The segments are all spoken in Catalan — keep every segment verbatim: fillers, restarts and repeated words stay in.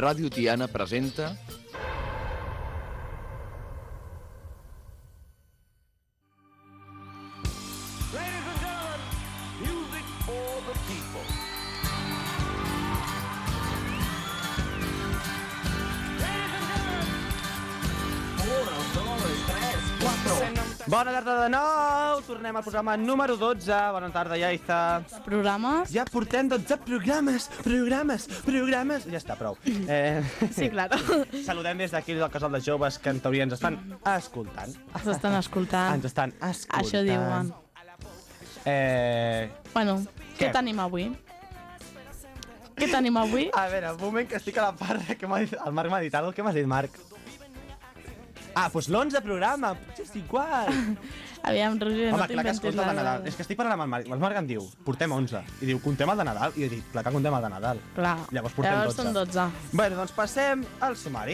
Ràdio Tiana presenta... Ladies and gentlemen, music for the people. Ladies and gentlemen. Uno, dos, tres, cuatro. Bona tarda de nou, tornem al programa número dotze. Bona tarda, Yaiza. Programes? Ja portem dotze programes, programes, programes... Ja està, prou. Eh, Sí, claro. Saludem des d'aquí del casal de joves que en teoria ens estan escoltant. Ens estan escoltant. Ens estan escoltant. Això diuen. Eh... Bueno, què, Què? tenim avui? Què tenim avui? A veure, un moment que estic a la part que m'ha dit... El Marc m'ha dit alguna cosa. Què m'has dit, Marc? Ah, doncs l'onze programa, potser és igual. Aviam, Roger, Home, no clar que t'inventis escolta el de la... Nadal. És que estic parlant amb el Marc. El Marc em diu, portem onze. I diu, contem el de Nadal? I jo dic, clar que contem el de Nadal. Clar, Llavors portem llavors dotze. són dotze. Bueno, doncs passem al sumari.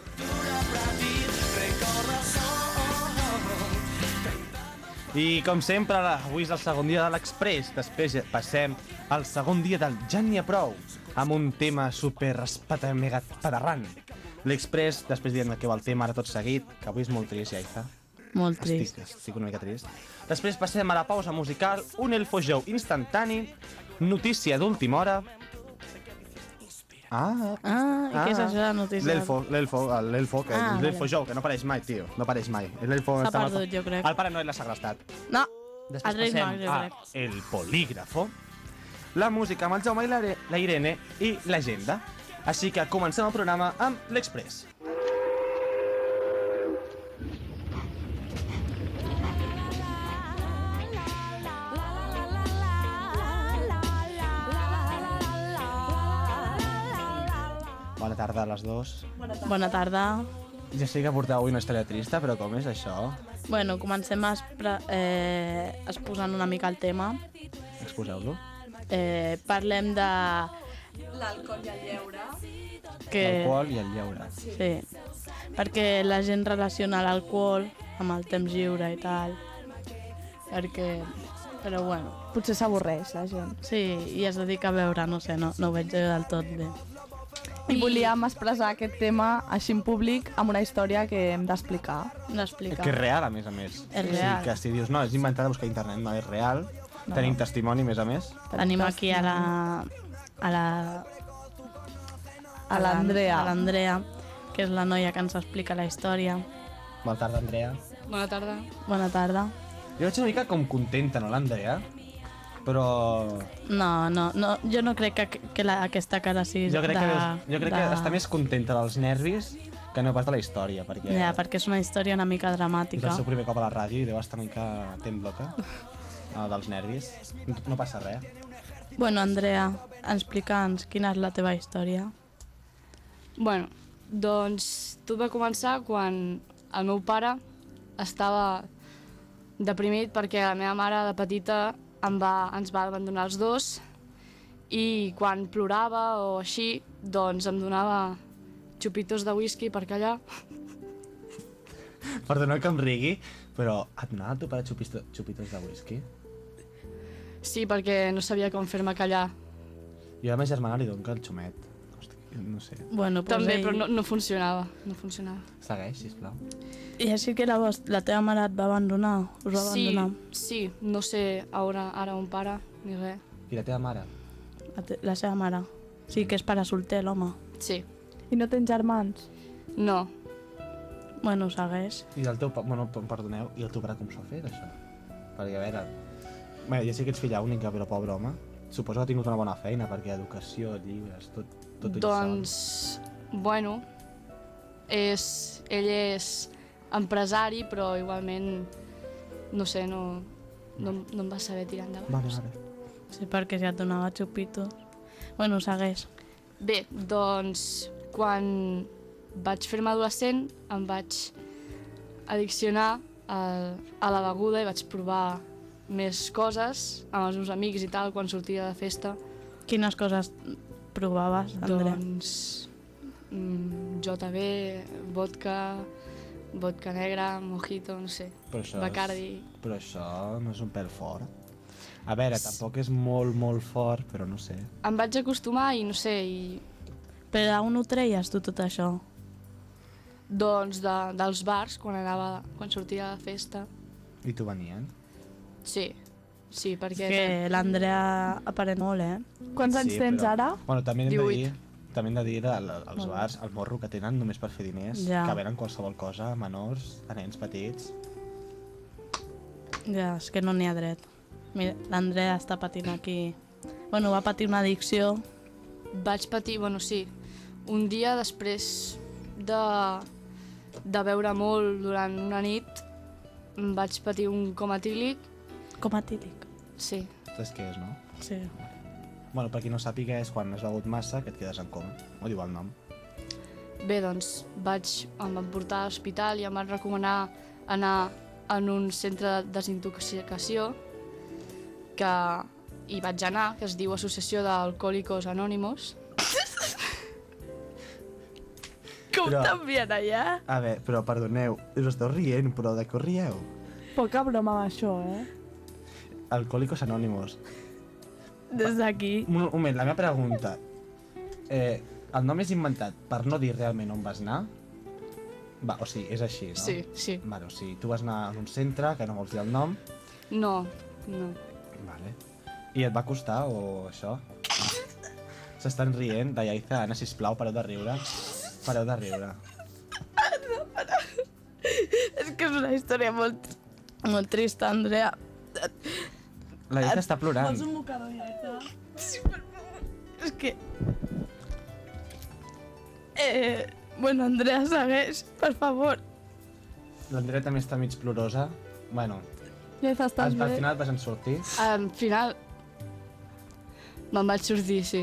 I com sempre, avui és el segon dia de l'Express. Després passem al segon dia del Ja n'hi ha prou, amb un tema super espata mega padarrant. L'Express, després diem que va el tema ara tot seguit, que avui és molt trist, Yaiza. Molt trist. Estic, estic una mica trist. Després passem a la pausa musical, un Elfo Show instantani, notícia d'última hora... Ah, Ah, i què és això de notícies? L'Elfo, l'Elfo, l'Elfo, que Ah, l'Elfo vale. Show, que no apareix mai, tio, no apareix mai. L'Elfo S'ha està perdut, mal- jo crec. El Pare Noel l'ha segrestat. No, Després el Reis passem Mags, jo a crec. El Polígrafo, la música amb el Jaume i la, la Irene i l'agenda. Així que comencem el programa amb l'Express. Bona tarda a les dues. Bona tarda. Ja sé que porteu avui una història trista, però com és això? Bueno, comencem a espre... eh, exposant una mica el tema. Exposeu-lo. Eh, parlem de... L'alcohol i el lleure. Que... L'alcohol i el lleure. Sí, perquè la gent relaciona l'alcohol amb el temps lliure i tal. Perquè... Però bueno, Potser s'avorreix la gent. sí, i es dedica a beure, no sé, no, no ho veig del tot bé. I volíem expressar aquest tema així en públic amb una història que hem d'explicar. L'explica. Que és real, a més a més. És Sí, real. que si dius, no, és inventat a buscar a internet, no, és real. No. Tenim testimoni, a més a més. Tenim aquí a la... a la... A l'Andrea. A l'Andrea, que és la noia que ens explica la història. Bona tarda, Andrea. Bona tarda. Bona tarda. Jo veig una mica com contenta, no, l'Andrea? Però... No, no, no jo no crec que, que la, aquesta cara sigui Jo crec, de... que, jo crec de... que està més contenta dels nervis que no pas de la història, perquè Ja, perquè és una història una mica és dramàtica. el seu primer cop a la ràdio i deu estar una mica tembloca uh, dels nervis. No, no passa res. Bueno, Andrea, explica'ns quina és la teva història. Bueno, doncs tot va començar quan el meu pare estava deprimit perquè la meva mare de petita em va, ens va abandonar els dos i quan plorava o així, doncs em donava xupitos de whisky per callar. Perdona que em rigui, però et donava el teu pare xupito, xupitos de whisky? Sí, perquè no sabia com fer-me callar. Jo a la meva germana li dono el xumet. Hosti, no sé. Bueno, pues També, ell... però no, no funcionava, no funcionava. Segueix, sisplau. I així que la, vos- la teva mare et va abandonar? Us va Sí, abandonar? sí, no sé ara, ara on pare, ni res. I la teva mare? La, te la seva mare? Sí, que és pare solter, l'home. Sí, I no tens germans? no. Bueno, segueix. I el teu pare, bueno, em perdoneu, i el teu pare com s'ho ha fet, això? Perquè, a veure, bé, ja sé que ets filla única, però pobre home, suposo que ha tingut una bona feina, perquè educació, llibres, tot, tot ell Doncs, bueno, és, ell és empresari, però igualment, no sé, no, no, no em va saber tirar sol. endavant. Vale, vale. Sí, perquè si et donava xupitos. Bueno, segueix. Bé, doncs, quan vaig fer-me adolescent, em vaig addiccionar a, a la beguda i vaig provar més coses amb els meus amics i tal, quan sortia de festa. Quines coses provaves, Andrea? Doncs, mm, J B, vodka, vodka negra, mojito, no sé, Però això, Bacardi. és, però això no és un pèl fort. A veure, tampoc és molt, molt fort, però no sé. Em vaig acostumar i no sé, i Però on ho treies tu tot això? Doncs de, dels bars, quan anava, quan sortia de festa. I t'ho venien? Sí, sí, perquè... Que l'Andrea aparent molt, eh? Quants anys Sí, tens però- ara? Bueno, també hem de dir, divuit. també hem de dir el, els bars, el morro que tenen només per fer diners, Ja. que venen qualsevol cosa, menors, a nens petits. Ja, és que no n'hi ha dret. Mira, l'Andrea està patint aquí. Bueno, va patir una addicció. Vaig patir, bueno, sí, un dia després de, de beure molt durant una nit, em vaig patir un coma etílic, Com a tílic. sí. Saps què és, no? Sí. Bueno, per qui no sàpiga, és quan has begut massa que et quedes en coma. Ho diu el nom. Bé, doncs vaig, em van portar a l'hospital i em van recomanar anar en un centre de desintoxicació que hi vaig anar, que es diu Associació d'Alcohòlicos Anònimos. Com Però- t'envien allà? A veure, però perdoneu, us esteu rient, però de què us rieu? Poca broma amb això, eh? Alcohòlicos Anònimos. Des d'aquí. Un un moment, la meva pregunta. Eh, el nom és inventat per no dir realment on vas anar? Va, o sigui, és així, no? Sí, sí. Vale, o sigui, tu vas anar a un centre que no vols dir el nom, No, no. vale. I et va costar o això? S'estan rient. De Yaiza, Anna, sisplau, pareu de riure. Pareu de riure. És que és una història molt, molt trista, Andrea. La Yaiza està plorant. un mocador, ja, sí, per favor. És que... Eh, bueno, Andrea, segueix, per favor. L'Andrea també està mig plorosa. Bueno, Ja estàs al, al bé? final vas en sortir. Al final me'n vaig sortir, sí.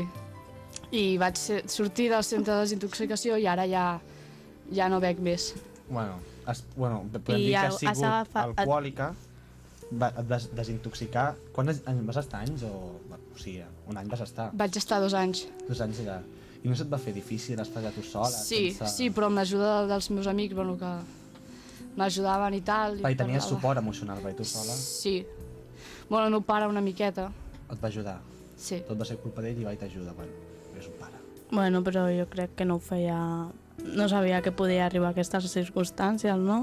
I vaig ser, sortir del centre de desintoxicació i ara ja, ja no bec més. Bueno, es, bueno podem I dir que has has sigut agafat- alcohòlica, va, et vas desintoxicar. Quants anys vas estar? Anys o... O sigui, un any vas estar. Vaig estar dos anys. Dos anys allà. I no se't va fer difícil estar allà tu sola? Sí, sense... sí, però amb l'ajuda dels meus amics, bueno, que m'ajudaven i tal. Va, i tenies parlava. suport emocional, va, i tu sola Sí. Bueno, el meu pare una miqueta, et va ajudar. sí. Tot va ser culpa d'ell i va i t'ajuda, bueno, és un pare. Bueno, però jo crec que no ho feia... No sabia que podia arribar a aquestes circumstàncies, no?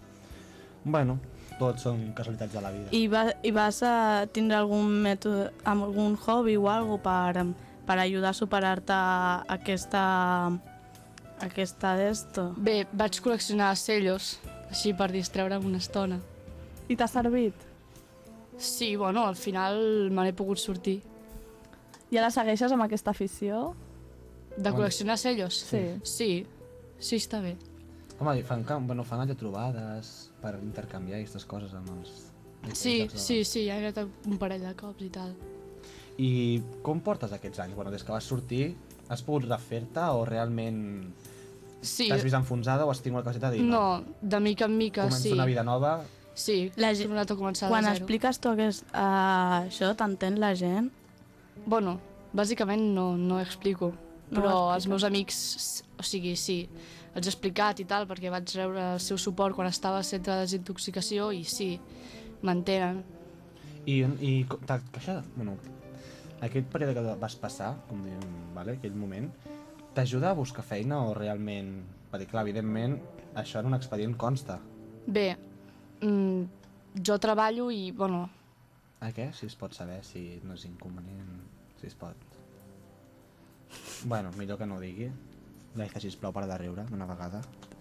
Bueno, tots són casualitats de la vida. I, va, i vas a tindre algun mètode, algun hobby o alguna per, per ajudar a superar-te aquesta... aquesta d'esto? Bé, vaig col·leccionar cellos, així per distreure'm una estona. I t'ha servit? Sí, bueno, al final me n'he pogut sortir. I ara segueixes amb aquesta afició? De col·leccionar cellos? Sí. Sí, sí, està bé. Home, i fan, cam- bueno, fan allò trobades per intercanviar aquestes coses amb els... Sí, els sí, sí, ja he anat un parell de cops i tal. I com portes aquests anys? Bueno, des que vas sortir, has pogut refer-te o realment Sí, t'has vist enfonsada o has tingut la capacitat de dir no, de mica en mica, començo sí. una vida nova? Sí, La he gent- tornat a començar Quan de zero. expliques tu aquest, uh, això, t'entén la gent? Bueno, bàsicament no, no explico, No però ho els meus amics, o sigui, sí, els he explicat i tal, perquè vaig rebre el seu suport quan estava al centre de desintoxicació i sí, m'entenen. I, i co- t'ha- que això, bueno, aquest període que vas passar, com diem, vale, aquell moment, t'ajuda a buscar feina o realment... Perquè, clar, evidentment, això en un expedient consta. Bé, mm, jo treballo i, bueno, A què? Si es pot saber, si no és inconvenient, si es pot... Bueno, millor que no ho digui. Laïza, sisplau, para de riure una vegada.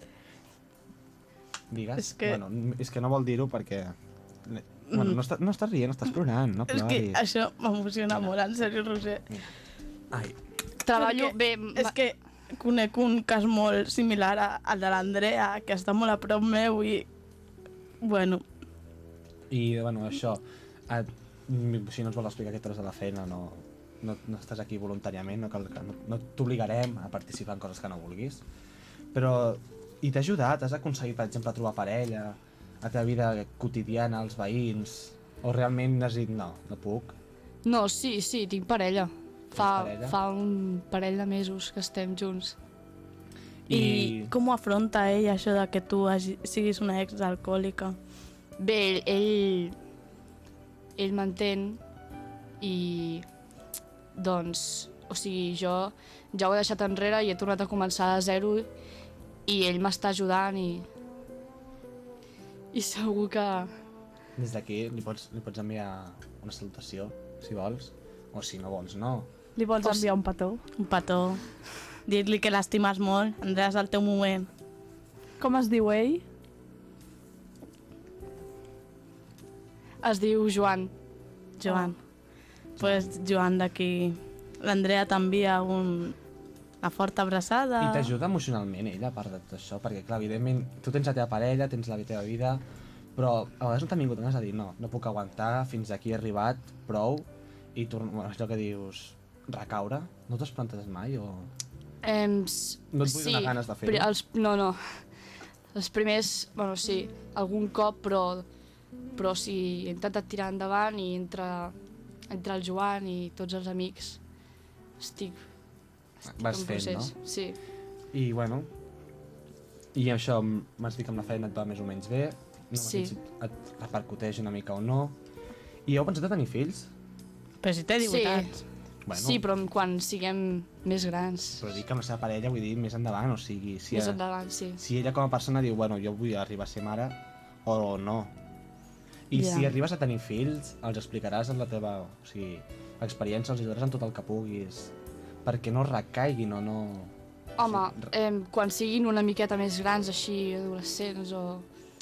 Digues? És que- Bueno, n- és que no vol dir-ho perquè... Bueno, no, està, no estàs rient, estàs plorant, no És que ploris. això m'emociona molt, en sèrio, Roser. Ai, treballo Perquè bé... És que conec un cas molt similar a- al de l'Andrea, que està molt a prop meu i... Bueno, i, bueno, això... Et, si no ens vols explicar què treus de la feina, no, no, no estàs aquí voluntàriament, no, cal, no, no t'obligarem a participar en coses que no vulguis. Però... I t'ha ajudat? Has aconseguit, per exemple, trobar parella, a la teva vida quotidiana, els veïns... O realment has dit, no, no puc? No, sí, sí, tinc parella. Fa, parella? fa un parell de mesos que estem junts. i, I com ho afronta ell, això de que tu hagi, siguis una exalcohòlica? Bé, ell, ell, ell m'entén i doncs o sigui, jo ja ho he deixat enrere i he tornat a començar de zero i ell m'està ajudant i... I segur que... Des d'aquí li pots, li pots enviar una salutació, si vols, o si no vols, no. Li vols enviar un petó? Un petó. Dir-li que l'estimes molt. Andrea, és el teu moment. Com es diu ell? es diu Joan. Joan. Oh. Pues Joan d'aquí. L'Andrea t'envia un... una forta abraçada. I t'ajuda emocionalment ella, a part de tot això, perquè clar, evidentment, tu tens la teva parella, tens la teva vida, però a vegades no t'han vingut ganes de dir no, no puc aguantar, fins aquí he arribat, prou, i torno, bueno, és allò que dius, recaure, no t'has plantat mai o... Em, No et vull sí, donar ganes de fer-ho? pri- Els, no, no. Els primers, bueno, sí, algun cop, però, però sí, he intentat tirar endavant i entre, entre el Joan i tots els amics estic, estic Vas en fent, procés. no? Sí. I bueno, i això, m'has dit que amb la feina et va més o menys bé, no m'has Sí. dit si et repercuteix una mica o no. I heu pensat a tenir fills? Però si té divuit Sí. anys. Bueno, Sí, però quan siguem més grans, però dic que amb la seva parella, vull dir, més endavant, o sigui, si, més a- endavant, sí. si ella com a persona diu, bueno, jo vull arribar a ser mare, o no. I Ja. si arribes a tenir fills, els explicaràs en la teva, o sigui, experiència, els ajudaràs en tot el que puguis, perquè no recaiguin o no... Home, eh, quan siguin una miqueta més grans, així, adolescents o...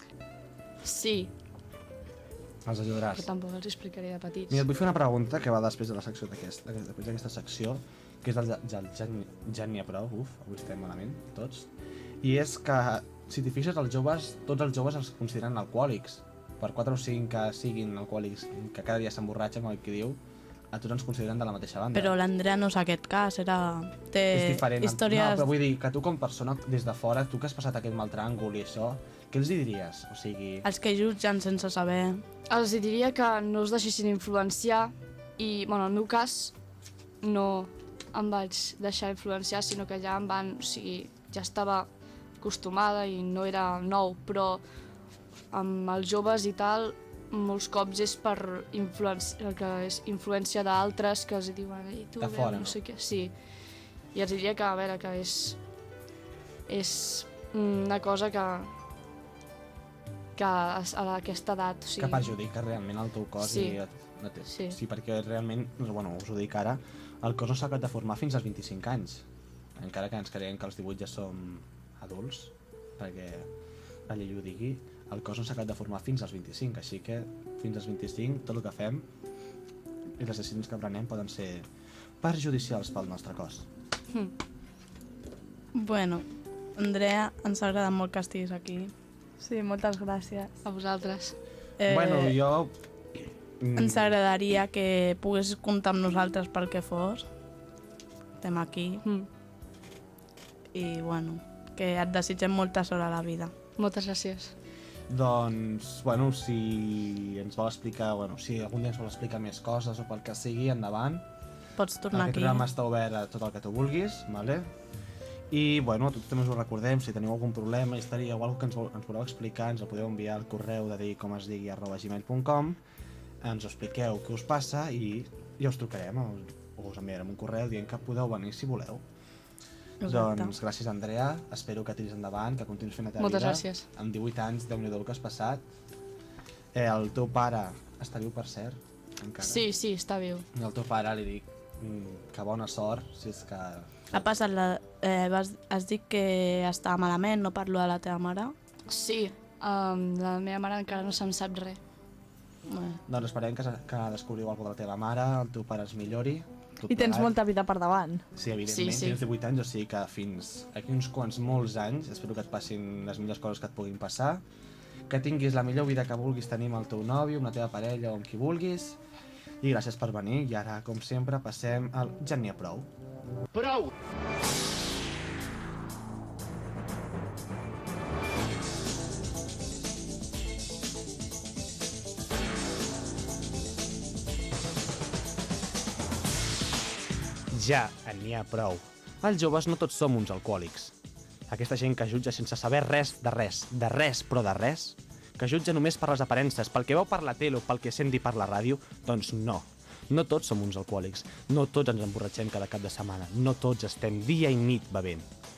Sí, Els ajudaràs. però tampoc els explicaré de petits. Mira, et vull fer una pregunta que va després de la secció d'aquesta, després d'aquesta secció, que és del, del Gen, Gen n'hi ha prou, uf, avui estem malament, tots, i és que, si t'hi fixes, els joves, tots els joves els consideren alcohòlics. Per quatre o cinc que siguin alcohòlics, que cada dia s'emborratxen, com el que diu, a tots ens consideren de la mateixa banda. Però l'Andrea no és aquest cas, era... Té és diferent. històries... No, però vull dir que tu com a persona, des de fora, tu que has passat aquest mal tràngol i això, què els hi diries? O sigui... Els que jutgen sense saber... Els diria que no es deixessin influenciar i, bueno, en el meu cas, no em vaig deixar influenciar, sinó que ja em van, o sigui, ja estava acostumada i no era nou, però amb els joves i tal, molts cops és per influència, que és influència d'altres que els diuen, ei, tu, De veu, fora, no no? sé què, sí. I els diria que, a veure, que és, és una cosa que, que a a aquesta edat, o sigui... que perjudica realment el teu cos Sí. i et, no té, Sí. sí, perquè realment, bueno, us ho dic ara, el cos no s'ha acabat de formar fins als vint-i-cinc anys, encara que ens creiem que als divuit ja som adults, perquè la llei ho digui, el cos no s'ha acabat de formar fins als vint-i-cinc, així que fins als vint-i-cinc tot el que fem i les decisions que prenem poden ser perjudicials pel nostre cos. Bueno, Andrea, ens agrada molt que estiguis aquí. Sí, moltes gràcies. A vosaltres. Eh, Bueno, jo... mm, Ens agradaria que poguessis comptar amb nosaltres pel que fos. Estem aquí Mm. i, bueno, que et desitgem molta sort a la vida. Moltes gràcies. Doncs, bueno, si ens vol explicar, bueno, si algun dia ens vol explicar més coses o pel que sigui, endavant. Pots tornar Aquest aquí. programa està obert a tot el que tu vulguis, vale? I, bueno, a tots també us ho recordem, si teniu algun problema, història o alguna que ens, vol, ens voleu explicar, ens el podeu enviar al correu de dir com es digui arroba gmail punt com, ens ho expliqueu què us passa i ja us trucarem o, o us enviarem un correu dient que podeu venir si voleu. Exacte. Doncs gràcies, Andrea, espero que tiris endavant, que continuïs fent la teva Moltes vida. gràcies. Amb divuit anys, déu-n'hi-do el que has passat. Eh, el teu pare està viu, per cert, encara. Sí, sí, està viu. I al teu pare li dic mm, que bona sort, si és que... Ha passat la... Eh, vas, has dit que estava malament, no parlo de la teva mare? Sí, um, la meva mare encara no se'n sap res. Bueno, Doncs esperem que, que descobriu alguna de la teva mare, el teu pare es millori. tot I tens plegat. molta vida per davant. Sí, evidentment, Sí, sí. tens divuit anys, o sigui que fins aquí uns quants molts anys, espero que et passin les millors coses que et puguin passar, que tinguis la millor vida que vulguis tenir amb el teu nòvio, amb la teva parella o amb qui vulguis, i gràcies per venir, i ara, com sempre, passem al Ja n'hi ha prou. Prou! Ja n'hi ha prou. Els joves no tots som uns alcohòlics. Aquesta gent que jutja sense saber res de res, de res però de res, que jutja només per les aparences, pel que veu per la tele o pel que sent dir per la ràdio, doncs no. No tots som uns alcohòlics, no tots ens emborratxem cada cap de setmana, no tots estem dia i nit bevent.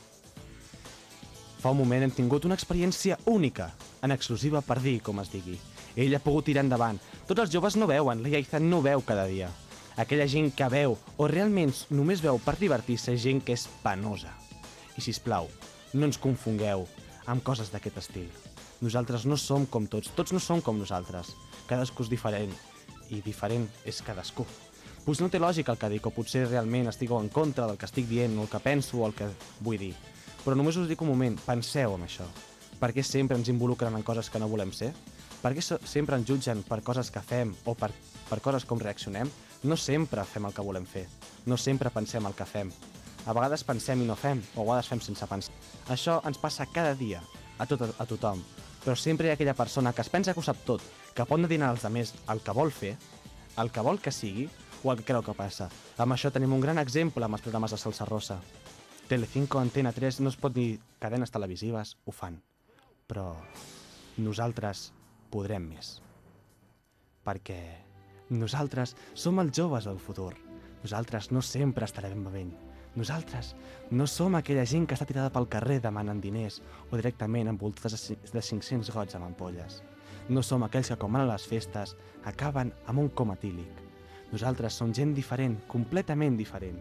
Fa un moment hem tingut una experiència única, en exclusiva per dir com es digui. Ell ha pogut tirar endavant. Tots els joves no veuen, la Yaiza no veu cada dia. Aquella gent que veu o realment només veu per divertir-se és gent que és penosa. I sisplau, no ens confongueu amb coses d'aquest estil. Nosaltres no som com tots, tots no som com nosaltres. Cadascú és diferent, i diferent és cadascú. Potser no té lògica el que dic, o potser realment estigueu en contra del que estic dient, o el que penso, o el que vull dir. Però només us dic un moment, penseu en això. Per què sempre ens involucren en coses que no volem ser? Per què sempre ens jutgen per coses que fem o per, per coses com reaccionem? No sempre fem el que volem fer. No sempre pensem el que fem. A vegades pensem i no fem, o a vegades fem sense pensar. Això ens passa cada dia, a, tot, a tothom. Però sempre hi ha aquella persona que es pensa que ho sap tot, que pot dir als altres el que vol fer, el que vol que sigui, o el que creu que passa. Amb això tenim un gran exemple amb els programes de Salsa Rosa. Telecinco, Antena tres, no es pot dir cadenes televisives, ho fan. Però nosaltres podrem més. Perquè nosaltres som els joves del futur. Nosaltres no sempre estarem bevent. Nosaltres no som aquella gent que està tirada pel carrer demanant diners o directament envoltats de cinc-cents gots amb ampolles. No som aquells que, com van a les festes, acaben amb un coma etílic. Nosaltres som gent diferent, completament diferent.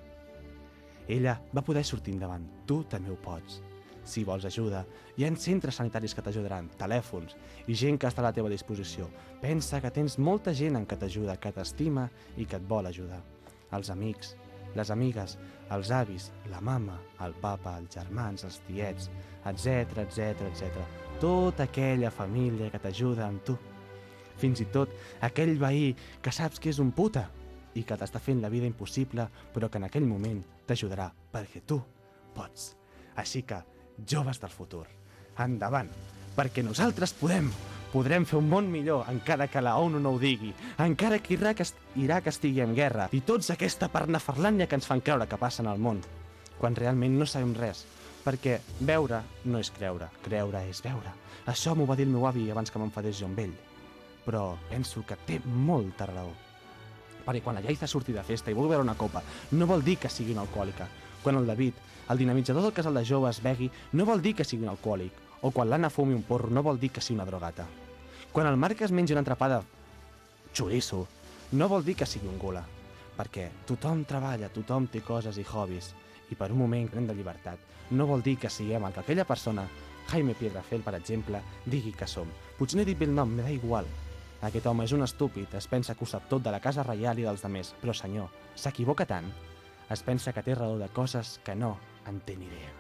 Ella va poder sortir endavant. Tu també ho pots. Si vols ajuda, hi ha centres sanitaris que t'ajudaran, telèfons i gent que està a la teva disposició. Pensa que tens molta gent en què t'ajuda, que t'estima i que et vol ajudar. Els amics, les amigues, els avis, la mama, el papa, els germans, els tiets, etcètera, etcètera, etcètera. Tota aquella família que t'ajuda amb tu. Fins i tot aquell veí que saps que és un puta i que t'està fent la vida impossible, però que en aquell moment t'ajudarà, perquè tu pots. Així que, joves del futur, endavant, perquè nosaltres podem, podrem fer un món millor, encara que la ONU no ho digui, encara que Iraq, est Iraq estigui en guerra, i tots aquesta parnaferlània que ens fan creure que passa en el món, quan realment no sabem res, perquè veure no és creure, creure és veure. Això m'ho va dir el meu avi abans que m'enfadés jo amb ell, però penso que té molta raó. Perquè quan la Yaiza surti de festa i vol beure una copa, no vol dir que sigui una alcohòlica. Quan el David, el dinamitzador del casal de joves, begui, no vol dir que sigui un alcohòlic. O quan l'Anna fumi un porro, no vol dir que sigui una drogata. Quan el Marc es menja una entrapada xoriço, no vol dir que sigui un gula. Perquè tothom treballa, tothom té coses i hobbies. I per un moment gran de llibertat, no vol dir que siguem el que aquella persona, Jaime Piedrafel, per exemple, digui que som. Potser no he dit bé el nom, me da igual. Aquest home és un estúpid, es pensa que ho sap tot de la casa reial i dels demés, però senyor, s'equivoca tant. Es pensa que té raó de coses que no en té ni idea.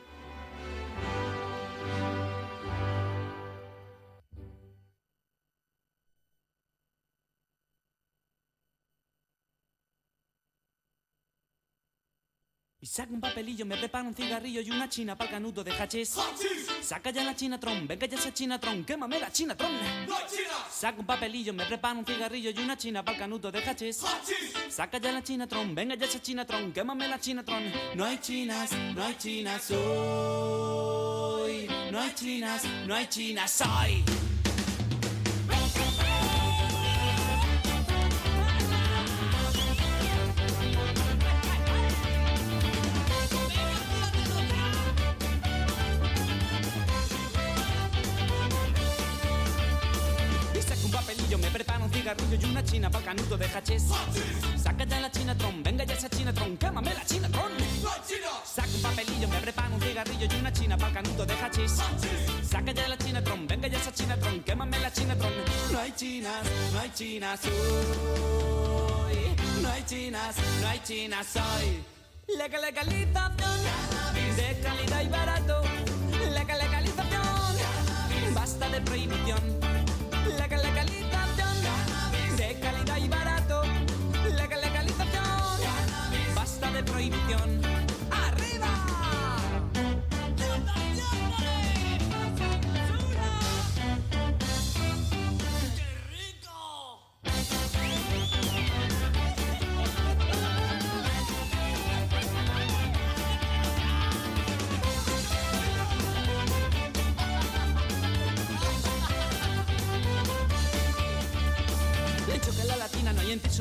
Y saca un papelillo, me prepara un cigarrillo y una china pa'l canuto de hachís. Saca ya la chinatron, venga ya esa chinatron, quémame la chinatron. Saca un papelillo, me prepara un cigarrillo y una china pa'l canuto de hachís. Saca ya la chinatron, venga ya esa chinatron, quémame la chinatron. No hay chinas, no hay chinas hoy. No hay chinas, no hay chinas hoy. Me preparo un cigarrillo y una china pa'l canuto de hachís. Saca ya la chinatron, venga ya esa chinatron, quémame la chinatron. Saca un papelillo, me preparo un cigarrillo y una china pa'l canuto de hachís. Saca ya la chinatron, venga ya esa chinatron, quémame la chinatron. No hay chinas, no hay chinas hoy. No hay chinas, no hay chinas hoy. Legal legalización de calidad y barato. Legal legalización, basta de prohibición. Legal legalización de calidad y barato. Legal legalización, basta de prohibición. ¡Arriba! ¡Qué rico!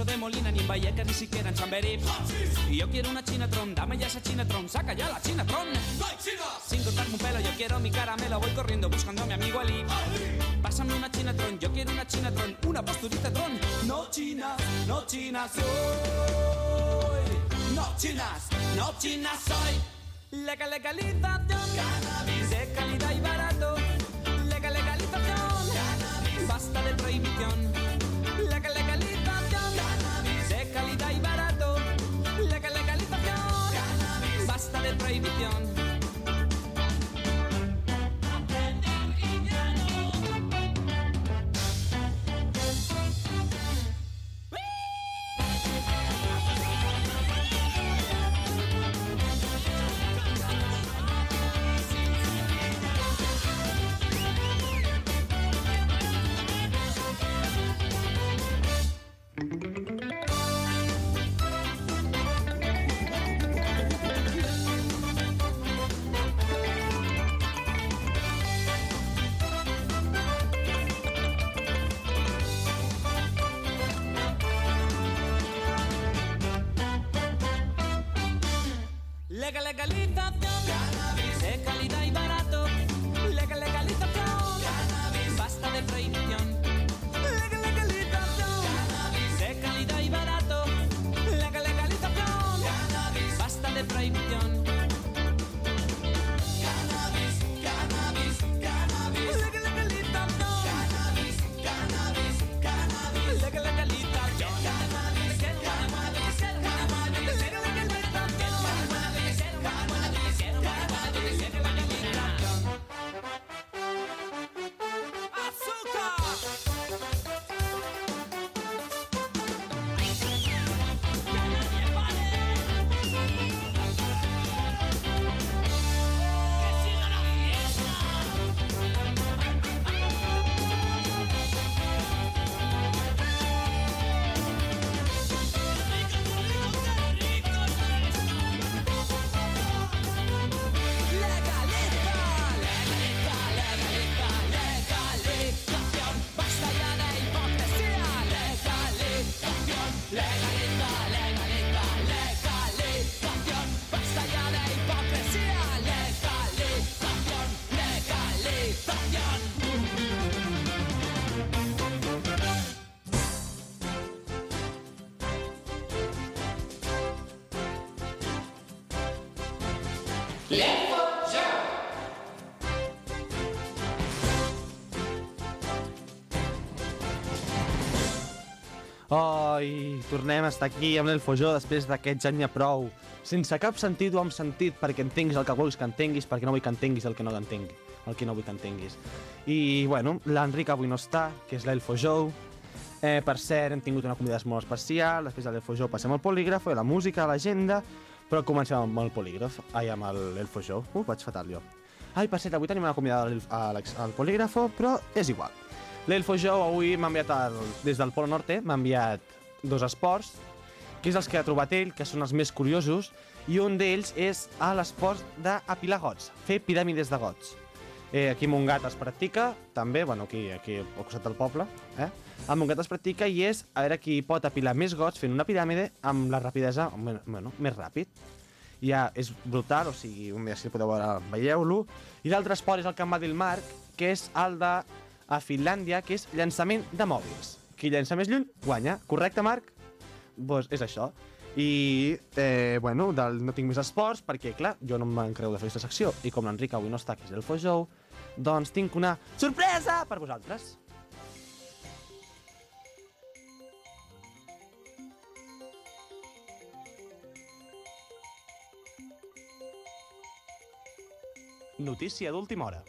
Alonso de Molina, ni en Vallecas, ni siquiera en Chamberí. Y yo quiero una Chinatron, dame ya esa Chinatron, saca ya la Chinatron. Sin cortarme un pelo, yo quiero mi caramelo, voy corriendo buscando a mi amigo Ali. Pásame una Chinatron, yo quiero una Chinatron, una posturita tron. No chinas, no chinas soy. No chinas, no chinas soy. Legal, legalización, cannabis de calidad y barato. Legal, legalización, cannabis, basta de prohibición. Legal, legalización, cannabis de calidad y barato. Legal, legalización, cannabis, basta de prohibición. Legal, legalización, cannabis de calidad y barato. Legal, legalización, cannabis, basta de prohibición. Legal, legalización, cannabis de calidad y barato. Legal, legalización, cannabis, basta de prohibición. Cannabis, cannabis, cannabis. Legal, legalización, cannabis, cannabis, cannabis. Legal, legalización, cannabis, cannabis, cannabis. Legal, Oh, i tornem a estar aquí amb l'Elfojó després d'aquest Ja n'hi ha prou. Sense cap sentit o amb sentit, perquè entenguis el que vols que entenguis, perquè no vull que entenguis el que no t'entengui, el que no vull que entenguis. I, bueno, l'Enric avui no està, que és l'Elfojó. Eh, per cert, hem tingut una convidada molt especial, després de l'Elfojó passem al polígraf, a la música, a l'agenda, però comencem amb el polígraf, ai, amb l'Elfojó. Uh, vaig fatal jo. Ai, per cert, avui tenim una convidada al, al polígrafo, però és igual. L'Elfojó avui m'ha enviat, el, des del Polo Norte, m'ha enviat dos esports, que és els que ha trobat ell, que són els més curiosos, i un d'ells és l'esport d'apilar gots, fer piràmides de gots. Eh, aquí a Montgat es practica, també, bueno, aquí, aquí al costat del poble, eh? A Montgat es practica i és a veure qui pot apilar més gots fent una piràmide amb la rapidesa, bueno, més ràpid. Ja és brutal, o sigui, un dia si podeu veure, veieu-lo. I l'altre esport és el que em va dir el Marc, que és el de a Finlàndia, que és llançament de mòbils. Qui llença més lluny, guanya. Correcte, Marc? Doncs és això. I, eh, bueno, del, no tinc més esports, perquè, clar, jo no me'n creu de fer aquesta secció. I com l'Enric avui no està, que és l'Elfojó, doncs tinc una sorpresa per vosaltres. Notícia d'última hora.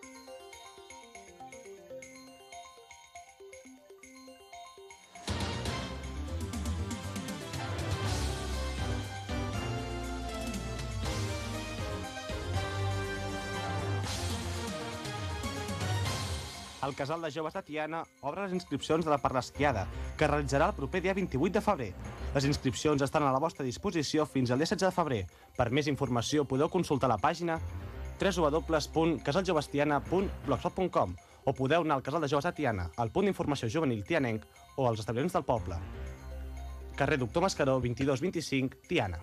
El Casal de Joves de Tiana obre les inscripcions de la Parlasquiada, que es realitzarà el proper dia vint-i-vuit de febrer. Les inscripcions estan a la vostra disposició fins al dia setze de febrer. Per més informació podeu consultar la pàgina w w w punt casaljovestiana punt blogspot punt com o podeu anar al Casal de Joves de Tiana, al punt d'informació juvenil tianenc o als establiments del poble. carrer Doctor Mascaró, vint-i-dos vint-i-cinc, Tiana.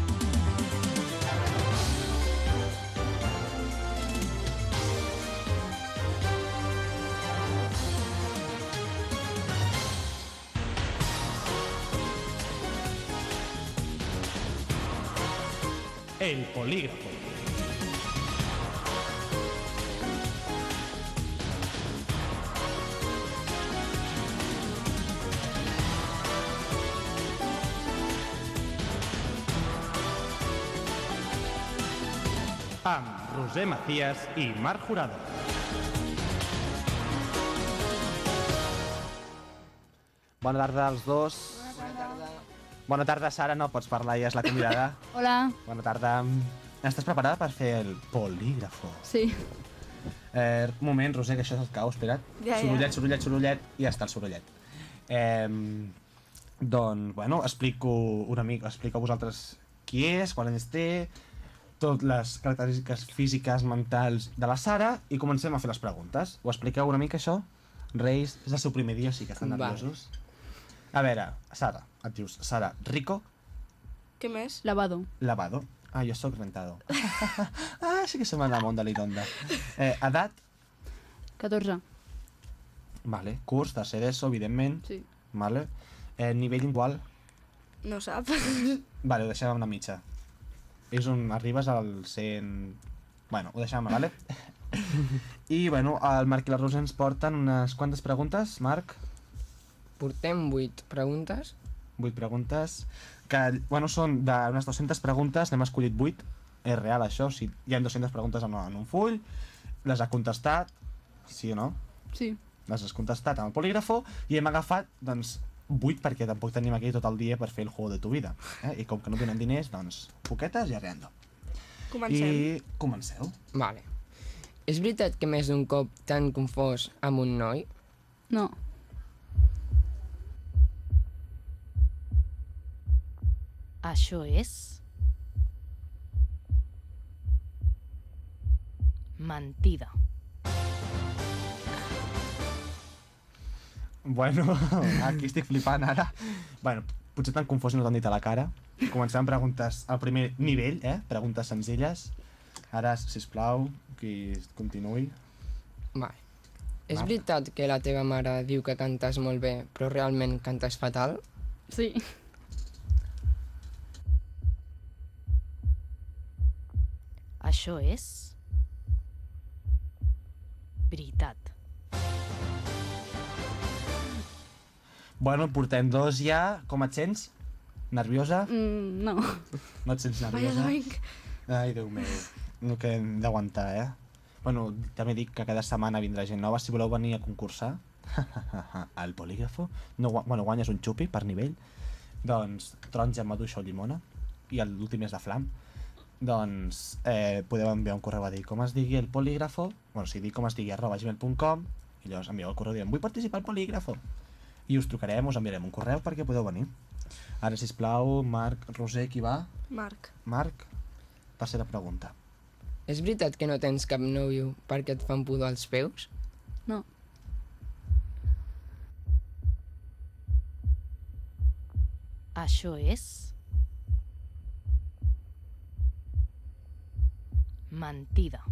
El polígrafo. Amb Roser Macías i Marc Jurado. Bona tarda als dos. Bona tarda. Bona tarda, Sara, no pots parlar, ja és la convidada. Hola. Bona tarda. Estàs preparada per fer el polígrafo? Sí. Eh, un moment, Roser, que això és el cau, espera't. Ja, ja. Sorollet, sorollet, sorollet, i ja està el sorollet. Eh, doncs, bueno, explico una mica, explico a vosaltres qui és, quan anys té, totes les característiques físiques, mentals de la Sara, i comencem a fer les preguntes. Ho expliqueu una mica, això? Reis, és el seu primer dia, sí que estan nerviosos. A veure, Sara, et dius Sara Rico. Què més? Lavado. Lavado. Ah, jo sóc rentado. Ah, sí que se m'ha anat món de l'idonda. Eh, edat? catorze. Vale. Curs, tercer d'ESO, evidentment. Sí. Vale. Eh, nivell igual? No ho sap. Vale, ho deixem amb una mitja. És on arribes al cent... Bueno, ho deixem, vale? I, bueno, el Marc i la Rosa ens porten unes quantes preguntes, Marc? Portem vuit preguntes. vuit preguntes, que, bueno, són d'unes dues-centes preguntes, n'hem escollit vuit, és real això, o sigui, hi ha dues-centes preguntes en, en un full, les ha contestat, sí o no? Sí. Les has contestat amb el polígrafo i hem agafat, doncs, vuit perquè tampoc tenim aquí tot el dia per fer el juego de tu vida. Eh? I com que no tenen diners, doncs, poquetes i arreando. Comencem. I comenceu. Vale. És veritat que més d'un cop t'han confós amb un noi? No. Això és... mentida. Bueno, aquí estic flipant ara. Bueno, potser t'han confós i no t'han dit a la cara. Comencem amb preguntes al primer nivell, eh? Preguntes senzilles. Ara, sisplau, qui continuï. Vale. És veritat que la teva mare diu que cantes molt bé, però realment cantes fatal? Sí. Això és... veritat. Bueno, portem dos ja. Com et sents? Nerviosa? Mm, no. No et sents Vaya nerviosa? doink. Ai, Déu meu. El que hem d'aguantar, eh? Bueno, també dic que cada setmana vindrà gent nova. Si voleu venir a concursar al polígrafo, no, gua- bueno, guanyes un xupi per nivell. Doncs taronja, maduixa o llimona. I l'últim és de flam. Doncs eh, podeu enviar un correu a dir com es digui el polígrafo. Bueno, si dic com es digui arroba gmail punt com. I llavors envieu el correu i direm vull participar al polígrafo. I us trucarem, us enviarem un correu perquè podeu venir. Ara, sisplau, Marc, Roser, qui va? Marc. Marc, tercera pregunta. És veritat que no tens cap nòvio perquè et fan pudor als peus? No. Això és... mentida.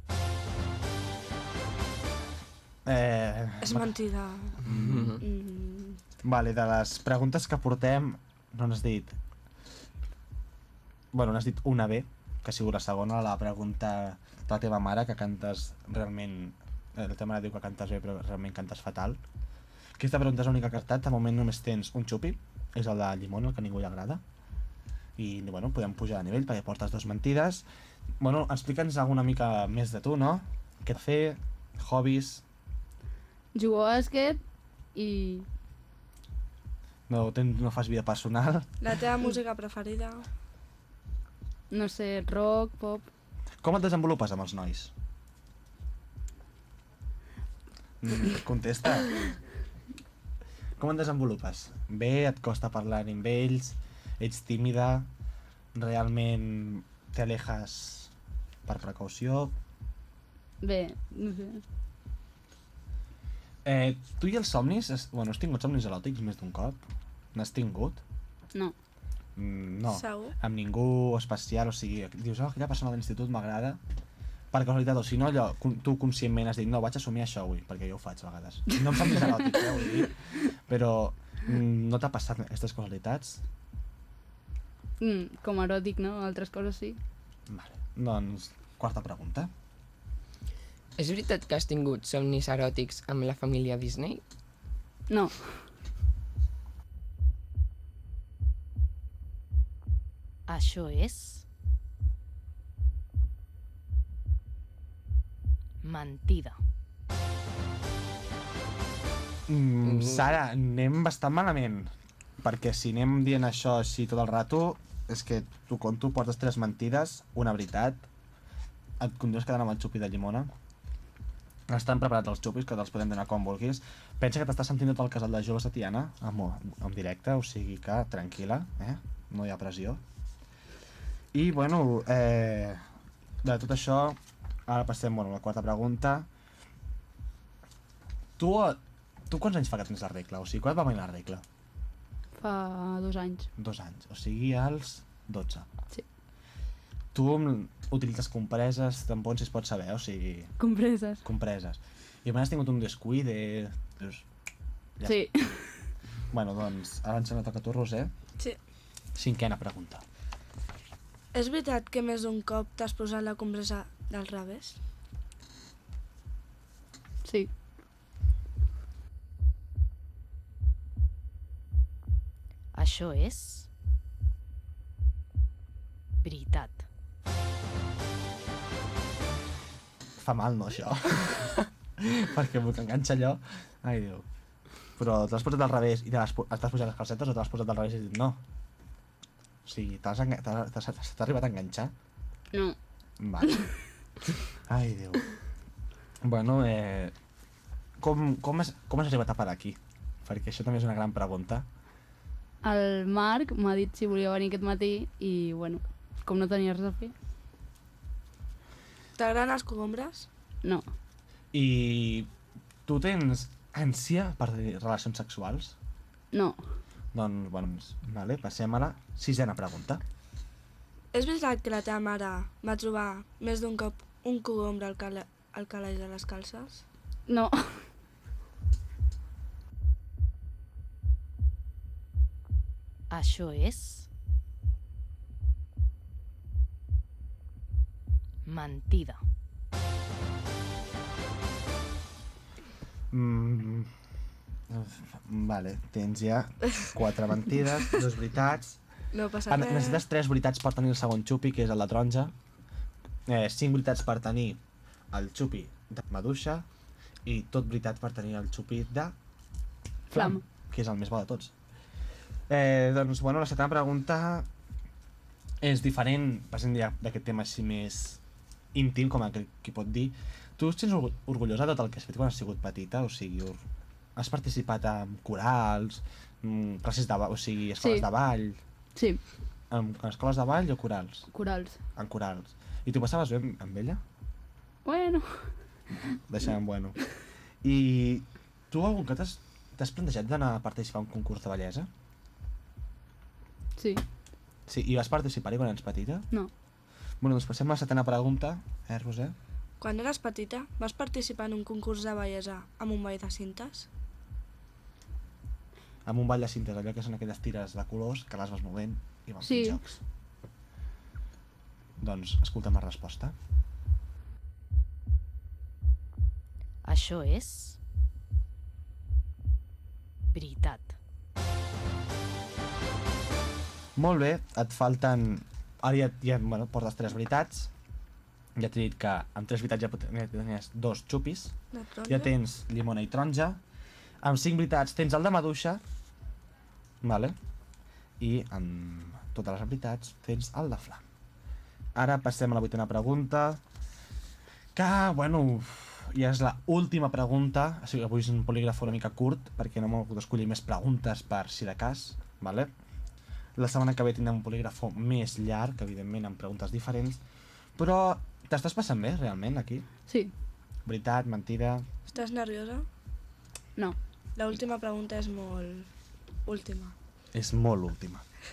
Eh, És mentida. Mm. Vale, de les preguntes que portem, no n'has dit... Bueno, n'has dit una B, que ha sigut la segona, la pregunta de la teva mare, que cantes realment... Eh, la teva mare diu que cantes bé, però realment cantes fatal. Aquesta pregunta és l'única que has estat, de moment només tens un xupi, és el de llimona, el que a ningú li agrada. I, bueno, podem pujar a nivell perquè portes dues mentides. Bueno, explica'ns alguna mica més de tu, no? Què fer, hobbies... Jugo a bàsquet i... No, tens, no fas vida personal. La teva música preferida? no sé, rock, pop... Com et desenvolupes amb els nois? Mm, contesta. Com et desenvolupes? Bé, et costa parlar amb ells? Ets tímida? Realment t'alejes per precaució? Bé, no sé... Eh, tu i els somnis... Es... Bueno, has tingut somnis eròtics més d'un cop? N'has tingut? No. Mm, no, Segur? amb ningú especial, o sigui, dius, oh, aquella persona de l'institut m'agrada, per casualitat, o si no, allò, con- tu conscientment has dit, no, vaig assumir això avui, perquè jo ho faig a vegades. No em sentis eròtic, eh, vull dir, però mm, no t'ha passat aquestes casualitats? Mm, com eròtic, no? Altres coses sí. Vale. Doncs, quarta pregunta. És veritat que has tingut somnis eròtics amb la família Disney? No. Això és... mentida. Mm, Sara, anem bastant malament, perquè si anem dient això així tot el rato, és que tu quan tu portes tres mentides, una veritat, et continues quedant amb el xupi de llimona. Estan preparats els xupis, que te'ls podem donar quan vulguis. Pensa que t'estàs sentint tot el casal de joves de Tiana, en, en directe, o sigui que tranquil·la, eh? No hi ha pressió. I, bueno, eh, de tot això, ara passem, bueno, a la quarta pregunta. Tu, tu quants anys fa que tens la regla? O sigui, quan et va venir la regla? Fa dos anys. Dos anys, o sigui, als dotze. Sí. Tu utilitzes compreses, tampons, si es pot saber, o sigui, Compreses. compreses. I a has tingut un descuide, dius... Ja. Sí. Bueno, doncs, ara ens sembla toca a tu, Roser. Sí. Cinquena pregunta. És veritat que més d'un cop t'has posat la compresa del revés? Sí. Això és... veritat. Fa mal, no, això? Perquè vull que enganxa allò... Ai, Déu. Però te l'has posat al revés i te l'has pu- t'has posat les calcetes o te l'has posat al revés i has dit no? O sigui, t'has enga- t'has- t'has- t'has arribat a enganxar? No. Vale. Ai, Déu. Bueno, eh... Com, com, has, com has arribat a parar aquí? Perquè això també és una gran pregunta. El Marc m'ha dit si volia venir aquest matí i, bueno, com no tenia res a fer, T'agraden els cogombres? no. I tu tens ànsia per tenir relacions sexuals? No. Doncs, bueno, vale, passem a la sisena pregunta. És veritat que la teva mare va trobar més d'un cop un cogombre al, cala al calaix de les calces? No. Això és... mentida. Mm, vale, tens ja quatre mentides, dues veritats. No passa Ah, res. necessites tres veritats per tenir el segon xupi, que és el de taronja. Eh, cinc veritats per tenir el xupi de maduixa. I tot veritat per tenir el xupi de Flam. que és el més bo de tots. Eh, doncs, bueno, la setena pregunta és diferent, passem ja d'aquest tema així més íntim, com aquell qui pot dir. Tu et sents orgu- orgullosa de tot el que has fet quan has sigut petita? O sigui, or- has participat en corals, mm, classes de ball, o sigui, escoles Sí. de ball, Sí, en, en escoles de ball o corals? corals. En corals. I tu passaves bé amb, amb ella? Bueno. Deixem bueno. I tu algun que t'has t'has plantejat d'anar a participar en un concurs de bellesa? Sí. Sí, i vas participar-hi quan eres petita? No. Bueno, doncs passem a la setena pregunta, eh, Roser? Quan eres petita, vas participar en un concurs de bellesa amb un ball de cintes? Amb un ball de cintes, allò que són aquelles tires de colors que les vas movent i van Sí. fent jocs. Doncs escolta'm la resposta. Això és... veritat. Molt bé, et falten... Ara ja, ja bueno, portes tres veritats. Ja t'he dit que amb tres veritats ja, pot... ja tenies dos xupis. De taronja? Ja tens llimona i taronja. Amb cinc veritats tens el de maduixa. Vale. I amb totes les veritats tens el de flam. Ara passem a la vuitena pregunta. Que, bueno, ja és la última pregunta. O sigui, avui és un polígraf una mica curt perquè no m'he pogut escollir més preguntes per si de cas. Vale? La setmana que ve tindrem un polígraf més llarg, evidentment, amb preguntes diferents. Però t'estàs passant bé, realment, aquí? Sí. Veritat, mentida... Estàs nerviosa? No. La última pregunta és molt... última. És molt última.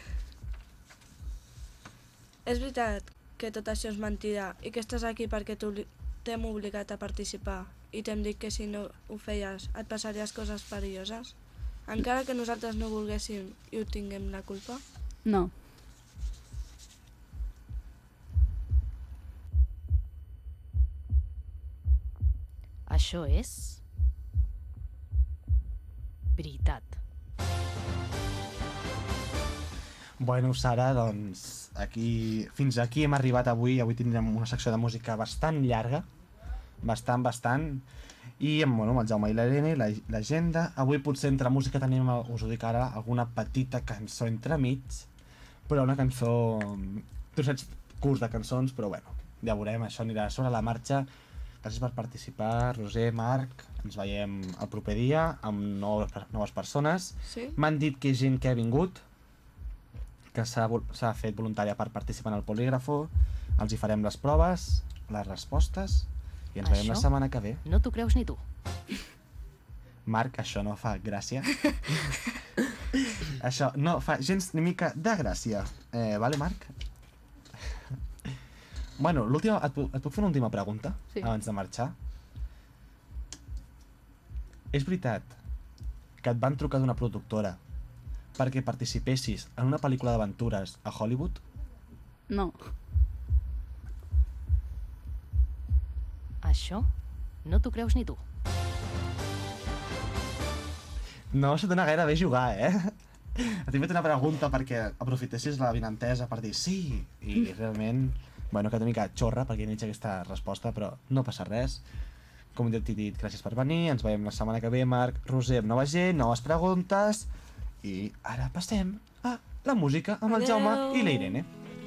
És veritat que tot això és mentida i que estàs aquí perquè t'hem obligat a participar i t'hem dit que si no ho feies et passaries coses perilloses? Encara que nosaltres no volguéssim i ho tinguem la culpa? No. Això és... veritat. Bueno, Sara, doncs, aquí, fins aquí hem arribat avui. Avui tindrem una secció de música bastant llarga, bastant, bastant, i amb, bueno, amb el Jaume i l'Helena, l'agenda. Avui potser entre música tenim, us ho dic ara, alguna petita cançó entremig, però una cançó, trossets curts de cançons, però bueno, ja veurem, això anirà sobre la marxa. Gràcies per participar, Roser, Marc, ens veiem el proper dia amb noves, noves persones. Sí? M'han dit que hi ha gent que ha vingut, que s'ha fet voluntària per participar en el polígrafo, els hi farem les proves, les respostes, i ens veiem la setmana que ve. No t'ho creus ni tu. Marc, això no fa gràcia. Això no fa gens ni mica de gràcia. Eh, vale, Marc? Bueno, l'última... Et, pu- et puc fer una última pregunta? Sí. Abans de marxar? És veritat que et van trucar d'una productora perquè participessis en una pel·lícula d'aventures a Hollywood? No. Això no t'ho creus ni tu. No se dona gaire bé jugar, eh? T'he fet una pregunta perquè aprofitessis la vinentesa per dir sí, i realment, bueno, que una mica xorra perquè no he dit aquesta resposta, però no passa res. Com ja t'he dit, gràcies per venir, ens veiem la setmana que ve, Marc, Roser, amb nova gent, noves preguntes, i ara passem a la música amb el Jaume i la Irene.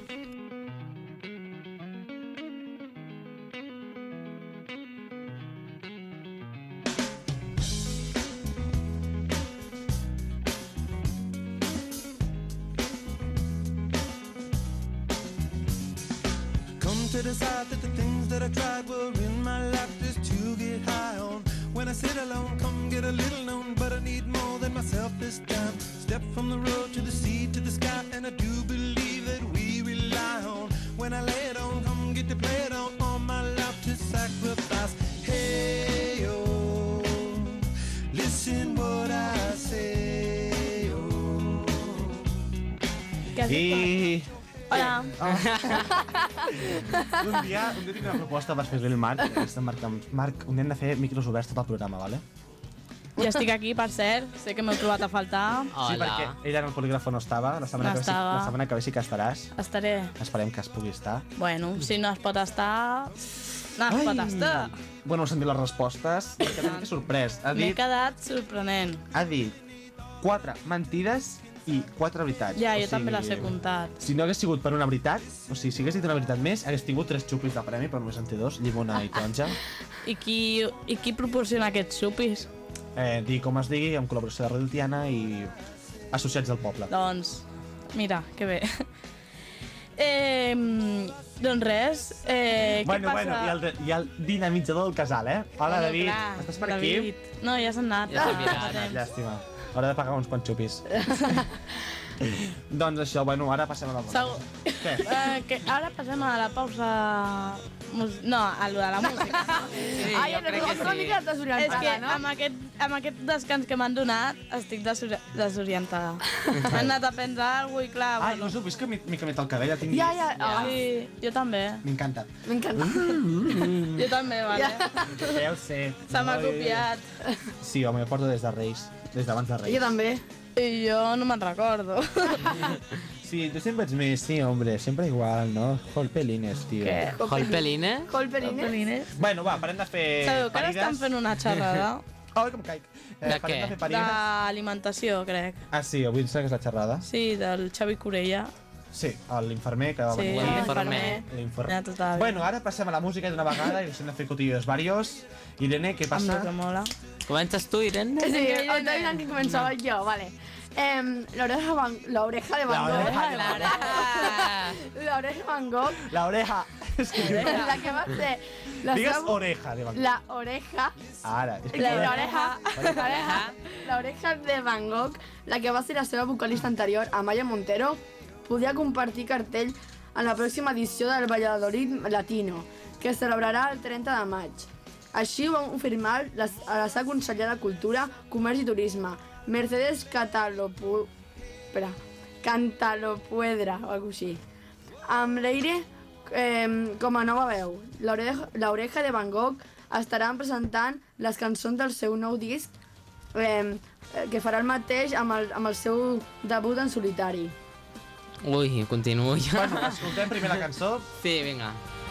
Come to decide that the things that I tried were in my life just to get high on. When I sit alone, come get a little known, but I need more than myself this time. Step from the road to the sea to the sky, and I do believe that we rely on. When I lay it on, come get to play it on, all my life to sacrifice. Hey, oh, listen what I say, oh. I... Hola. Oh. un dia, un dia tinc una proposta per fer-li el Marc. És el Marc, Marc, un dia hem de fer micros oberts tot el programa, vale? Ja estic aquí, per cert. Sé que m'heu trobat a faltar. Sí, perquè ella en el polígrafo no estava. La setmana, No que ve, sí- estava. la setmana que ve sí que estaràs. Estaré. Esperem que es pugui estar. Bueno, si no es pot estar... No es Ai. pot estar. Bueno, heu sentit les respostes. M'he quedat una mica sorprès. Ha M'he dit, quedat sorprenent. ha dit quatre mentides i quatre veritats. Ja, O jo també les he sigui, comptat. Si no hagués sigut per una veritat, o sigui, si hagués dit una veritat més, hagués tingut tres xupis de premi, però només en té dos, llimona i taronja. I qui, i qui proporciona aquests supis? Eh, digui com es digui, amb col·laboració de Radio Tiana i associats del poble. Doncs, mira, que bé. Eh, doncs res, eh, bueno, què passa? bueno, i el, de- i el dinamitzador del casal, eh? Hola, Bueno, David, clar, estàs per David. aquí? No, ja s'han anat. Ja s'ha Fa mirat. temps. Llàstima. Haurà de pagar uns quants xupis. Doncs això, bueno, ara passem a la... Segur. Què? Eh, que ara passem a la pausa... mus- No, a lo de la música. Sí, Ai, jo crec que una sí. mica desorientada, És que no? amb aquest, amb aquest descans que m'han donat estic desori desorientada. He anat a prendre alguna cosa i clar... Ai, no us heu vist que m'he m'he canviat el cabell? Ja tinc... Ja, ja, oh. Sí, jo també. M'encanta. M'encanta. Jo també, vale. Ja ho sé. Se m'ha Ai. copiat. Sí, home, jo porto des de Reis. Des d'abans de Reis. Jo també. I jo no me'n recordo. Sí, tu sempre ets més, sí, hombre, sempre igual, ¿no? Jolpelines, tío. Què? Jolpeline? Colperines. Bueno, va, parem de fer Sabeu que ara parides. estan fent una xerrada Ai, que em caic. Eh, De parem què? de fer parides. d'alimentació, crec. Ah, sí, avui ens és la xerrada. Sí, del Xavi Corella. Sí, l'infermer que va Sí, venir. l'infermer. L'infermer. Ja, total. Bueno, ara passem a la música d'una vegada i deixem de fer cotillos varios. Irene, què Amb passa? el que mola. Comences tu, Irene? Sí, ahorita dirán que comenzaba yo, vale. Em, la, oreja van, la oreja de Van La Gogh. oreja de Van La oreja de Van Gogh. La oreja. És que... La que va ser... La Digues seva- oreja de Van Gogh. La oreja... Ara, és que... La, la oreja... La oreja... La oreja de Van Gogh, la que va ser la seva vocalista anterior, Amaya Montero, podia compartir cartell en la pròxima edició del Valladolid Latino, que es celebrarà el trenta de maig. Així ho va confirmar la, la seva consellera de Cultura, Comerç i Turisme, Mercedes Catalopu... Espera, Cantalopuedra, o alguna cosa així. Amb Leire eh, com a nova veu. L'Oreja de Van Gogh estaran presentant les cançons del seu nou disc, eh, que farà el mateix amb el, amb el seu debut en solitari. Ui, continuo ja. Bueno, escoltem primer la cançó. Sí, vinga.